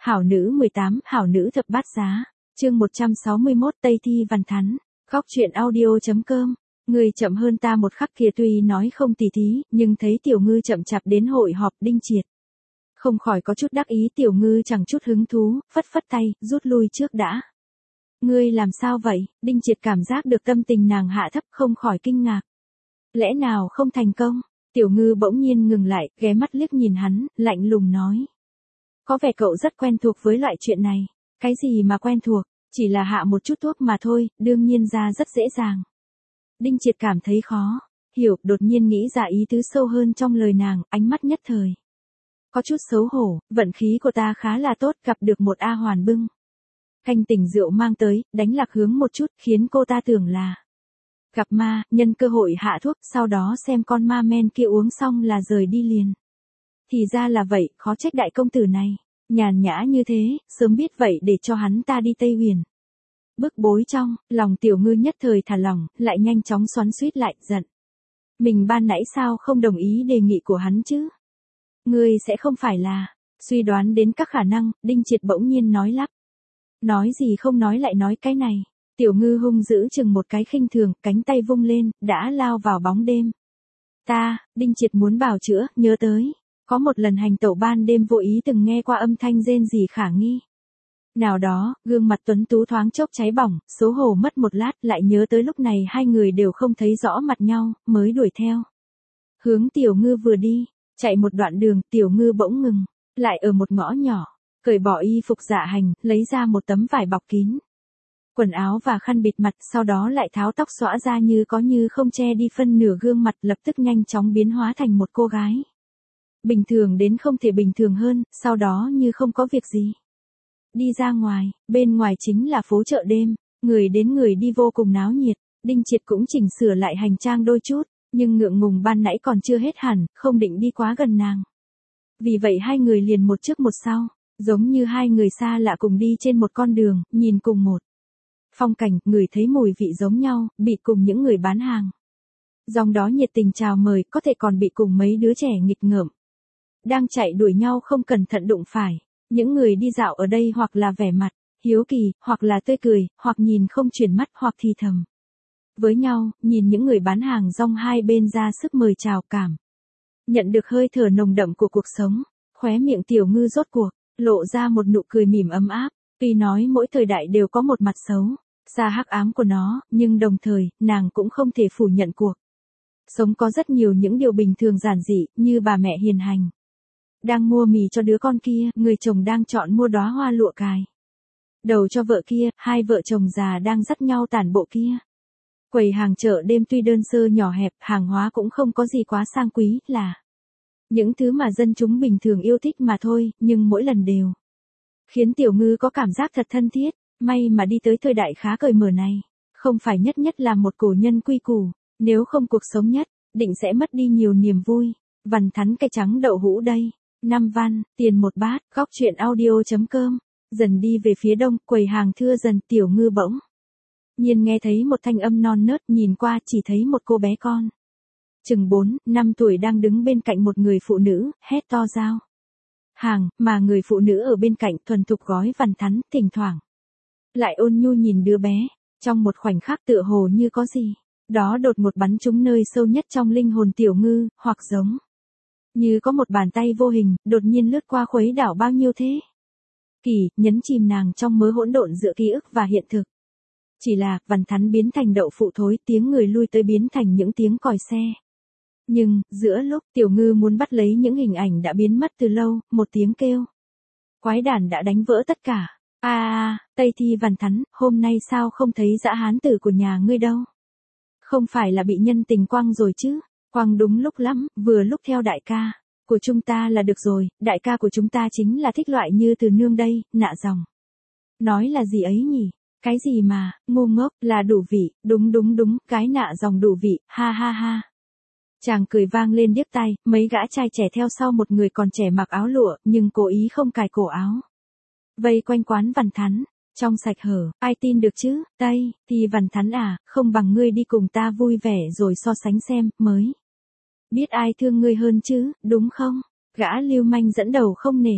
Hảo nữ 18, hảo nữ thập bát giá. Chương 161 Tây Thi Văn Thắn. Góc truyện audio.com. Người chậm hơn ta một khắc kia tuy nói không tỉ thí, nhưng thấy Tiểu Ngư chậm chạp đến hội họp Đinh Triệt. Không khỏi có chút đắc ý, Tiểu Ngư chẳng chút hứng thú, phất phất tay, rút lui trước đã. Ngươi làm sao vậy? Đinh Triệt cảm giác được tâm tình nàng hạ thấp, không khỏi kinh ngạc. Lẽ nào không thành công? Tiểu Ngư bỗng nhiên ngừng lại, ghé mắt liếc nhìn hắn, lạnh lùng nói. Có vẻ cậu rất quen thuộc với loại chuyện này. Cái gì mà quen thuộc, chỉ là hạ một chút thuốc mà thôi, đương nhiên ra rất dễ dàng. Đinh Triệt cảm thấy khó hiểu, đột nhiên nghĩ ra ý tứ sâu hơn trong lời nàng, ánh mắt nhất thời. Có chút xấu hổ, vận khí của ta khá là tốt, gặp được một A Hoàn bưng canh tỉnh rượu mang tới, đánh lạc hướng một chút, khiến cô ta tưởng là gặp ma, nhân cơ hội hạ thuốc, sau đó xem con ma men kia uống xong là rời đi liền. Thì ra là vậy, khó trách đại công tử này nhàn nhã như thế, sớm biết vậy để cho hắn ta đi Tây Huyền. Bức bối trong, lòng Tiểu Ngư nhất thời thả lỏng, lại nhanh chóng xoắn xuýt lại, giận. Mình ban nãy sao không đồng ý đề nghị của hắn chứ? Ngươi sẽ không phải là, suy đoán đến các khả năng, Đinh Triệt bỗng nhiên nói lắp. Nói gì không nói lại nói cái này. Tiểu Ngư hung dữ chừng một cái khinh thường, cánh tay vung lên, đã lao vào bóng đêm. Đinh Triệt muốn bào chữa, nhớ tới. Có một lần hành tẩu ban đêm vô ý từng nghe qua âm thanh rên rỉ khả nghi. Nào đó, gương mặt tuấn tú thoáng chốc cháy bỏng, xấu hổ mất một lát, lại nhớ tới lúc này hai người đều không thấy rõ mặt nhau, mới đuổi theo. Hướng Tiểu Ngư vừa đi, chạy một đoạn đường, Tiểu Ngư bỗng ngừng, lại ở một ngõ nhỏ, cởi bỏ y phục dạ hành, lấy ra một tấm vải bọc kín quần áo và khăn bịt mặt, sau đó lại tháo tóc xõa ra như có như không che đi phân nửa gương mặt, lập tức nhanh chóng biến hóa thành một cô gái. Bình thường đến không thể bình thường hơn, sau đó như không có việc gì. Đi ra ngoài, bên ngoài chính là phố chợ đêm, người đến người đi vô cùng náo nhiệt. Đinh Triệt cũng chỉnh sửa lại hành trang đôi chút, nhưng ngượng ngùng ban nãy còn chưa hết hẳn, không định đi quá gần nàng. Vì vậy hai người liền một trước một sau, giống như hai người xa lạ cùng đi trên một con đường, nhìn cùng một phong cảnh, người thấy mùi vị giống nhau, bị cùng những người bán hàng dòng đó nhiệt tình chào mời, có thể còn bị cùng mấy đứa trẻ nghịch ngợm đang chạy đuổi nhau không cẩn thận đụng phải. Những người đi dạo ở đây hoặc là vẻ mặt hiếu kỳ, hoặc là tươi cười, hoặc nhìn không chuyển mắt, hoặc thì thầm với nhau, nhìn những người bán hàng rong hai bên ra sức mời chào, cảm nhận được hơi thở nồng đậm của cuộc sống. Khóe miệng Tiểu Ngư rốt cuộc lộ ra một nụ cười mỉm ấm áp. Tuy nói mỗi thời đại đều có một mặt xấu xa hắc ám của nó, nhưng đồng thời nàng cũng không thể phủ nhận cuộc sống có rất nhiều những điều bình thường giản dị, như bà mẹ hiền hành đang mua mì cho đứa con kia, người chồng đang chọn mua đóa hoa lụa cài đầu cho vợ kia, hai vợ chồng già đang dắt nhau tản bộ kia. Quầy hàng chợ đêm tuy đơn sơ nhỏ hẹp, hàng hóa cũng không có gì quá sang quý, là những thứ mà dân chúng bình thường yêu thích mà thôi, nhưng mỗi lần đều khiến Tiểu Ngư có cảm giác thật thân thiết. May mà đi tới thời đại khá cởi mở này, không phải nhất nhất là một cổ nhân quy củ, nếu không cuộc sống nhất định sẽ mất đi nhiều niềm vui. Văn Thắn cây trắng đậu hũ đây. 5 văn, tiền một bát. Góc truyện audio.com. Dần đi về phía đông, quầy hàng thưa dần, Tiểu Ngư bỗng nhiên nghe thấy một thanh âm non nớt, nhìn qua chỉ thấy một cô bé con chừng 4, 5 tuổi đang đứng bên cạnh một người phụ nữ, hét to giao hàng, mà người phụ nữ ở bên cạnh thuần thục gói Văn Thắn, thỉnh thoảng lại ôn nhu nhìn đứa bé. Trong một khoảnh khắc tựa hồ như có gì đó đột ngột bắn trúng nơi sâu nhất trong linh hồn Tiểu Ngư, hoặc giống như có một bàn tay vô hình đột nhiên lướt qua, khuấy đảo bao nhiêu thế kỷ, nhấn chìm nàng trong mớ hỗn độn giữa ký ức và hiện thực. Chỉ là Văn Thắn biến thành đậu phụ thối, tiếng người lui tới biến thành những tiếng còi xe. Nhưng giữa lúc Tiểu Ngư muốn bắt lấy những hình ảnh đã biến mất từ lâu, một tiếng kêu quái đản đã đánh vỡ tất cả. Tây Thi Văn Thắn, hôm nay sao không thấy dã hán tử của nhà ngươi đâu? Không phải là bị nhân tình quăng rồi chứ? Quăng đúng lúc lắm, vừa lúc theo đại ca của chúng ta là được rồi. Đại ca của chúng ta chính là thích loại như từ nương đây. Nạ dòng nói là gì ấy nhỉ? Cái gì mà ngu ngốc, là đủ vị. Đúng, cái Nạ dòng đủ vị, ha ha ha. Chàng cười vang lên điếc tai. Mấy gã trai trẻ theo sau một người còn trẻ mặc áo lụa, nhưng cố ý không cài cổ áo, vây quanh quán Văn Thắn, trong sạch hở. Ai tin được chứ? Tây Thi Văn Thắn à, không bằng ngươi đi cùng ta vui vẻ rồi so sánh xem, mới biết ai thương ngươi hơn chứ, đúng không? Gã lưu manh dẫn đầu không nể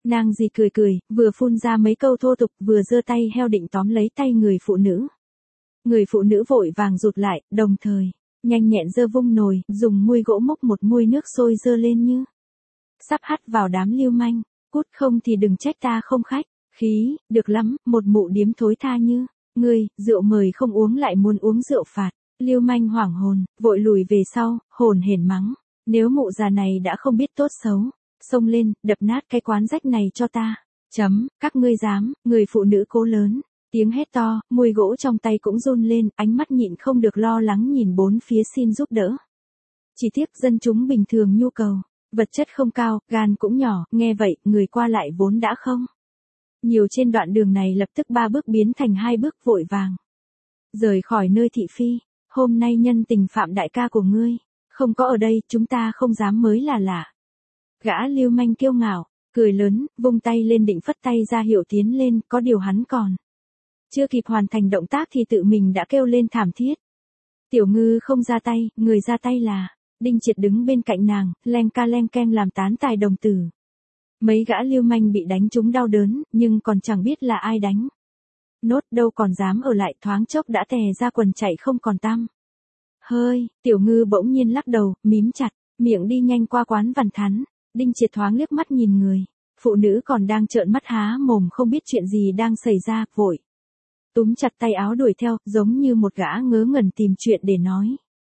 Nàng gì cười cười, vừa phun ra mấy câu thô tục vừa giơ tay heo định tóm lấy tay người phụ nữ. Người phụ nữ vội vàng rụt lại, đồng thời, nhanh nhẹn giơ vung nồi, dùng muôi gỗ múc một muôi nước sôi dơ lên như sắp hắt vào đám lưu manh. Cút, không thì đừng trách ta không khách khí, được lắm, một mụ điếm thối tha như ngươi, rượu mời không uống lại muốn uống rượu phạt. Lưu manh hoảng hồn, vội lùi về sau, hồn hển mắng, nếu mụ già này đã không biết tốt xấu, xông lên, đập nát cái quán rách này cho ta. Các ngươi dám. Người phụ nữ cố lớn, tiếng hét to, muôi gỗ trong tay cũng run lên, ánh mắt nhịn không được lo lắng nhìn bốn phía xin giúp đỡ. Chỉ tiếc dân chúng bình thường nhu cầu vật chất không cao, gan cũng nhỏ, nghe vậy, người qua lại vốn đã không nhiều trên đoạn đường này lập tức 3 bước biến thành 2 bước vội vàng rời khỏi nơi thị phi. Hôm nay nhân tình Phạm đại ca của ngươi không có ở đây, chúng ta không dám mới là lạ. Gã lưu manh kiêu ngạo, cười lớn, vung tay lên định phất tay ra hiệu tiến lên, có điều hắn còn chưa kịp hoàn thành động tác thì tự mình đã kêu lên thảm thiết. Tiểu Ngư không ra tay, người ra tay là Đinh Triệt đứng bên cạnh nàng, len keng làm tán tài đồng tử. Mấy gã lưu manh bị đánh trúng đau đớn, nhưng còn chẳng biết là ai đánh. Nốt đâu còn dám ở lại, thoáng chốc đã tè ra quần chạy không còn tăm hơi. Tiểu Ngư bỗng nhiên lắc đầu, mím chặt miệng đi nhanh qua quán Văn Thắn. Đinh Triệt thoáng liếc mắt nhìn người phụ nữ còn đang trợn mắt há mồm không biết chuyện gì đang xảy ra, vội túm chặt tay áo đuổi theo, giống như một gã ngớ ngẩn tìm chuyện để nói.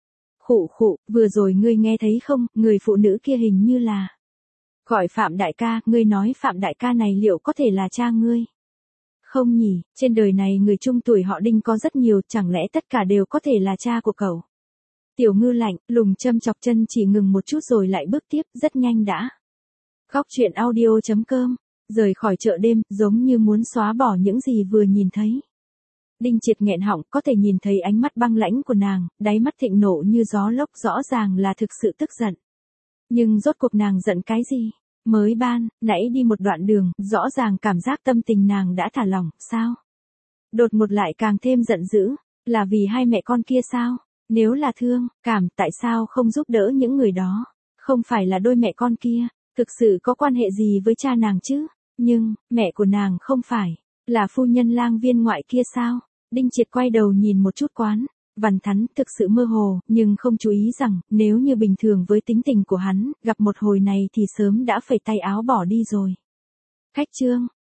Khụ, vừa rồi ngươi nghe thấy không, người phụ nữ kia hình như là gọi Phạm đại ca, ngươi nói Phạm đại ca này liệu có thể là cha ngươi? Không nhỉ, trên đời này người chung tuổi họ Đinh có rất nhiều, chẳng lẽ tất cả đều có thể là cha của cậu? Tiểu Ngư lạnh lùng châm chọc chân chỉ ngừng một chút rồi lại bước tiếp, rất nhanh đã. Góc truyện audio.com, rời khỏi chợ đêm, giống như muốn xóa bỏ những gì vừa nhìn thấy. Đinh Triệt nghẹn họng, có thể nhìn thấy ánh mắt băng lãnh của nàng, đáy mắt thịnh nộ như gió lốc, rõ ràng là thực sự tức giận. Nhưng rốt cuộc nàng giận cái gì? Mới ban nãy đi một đoạn đường, rõ ràng cảm giác tâm tình nàng đã thả lỏng, sao? Đột ngột lại càng thêm giận dữ, là vì hai mẹ con kia sao? Nếu là thương, cảm, tại sao không giúp đỡ những người đó? Không phải là đôi mẹ con kia, thực sự có quan hệ gì với cha nàng chứ? Nhưng, mẹ của nàng không phải là phu nhân lang viên ngoại kia sao? Đinh Triệt quay đầu nhìn một chút quán Văn Thắn, thực sự mơ hồ, nhưng không chú ý rằng, nếu như bình thường với tính tình của hắn, gặp một hồi này thì sớm đã phẩy tay áo bỏ đi rồi. Khách trương,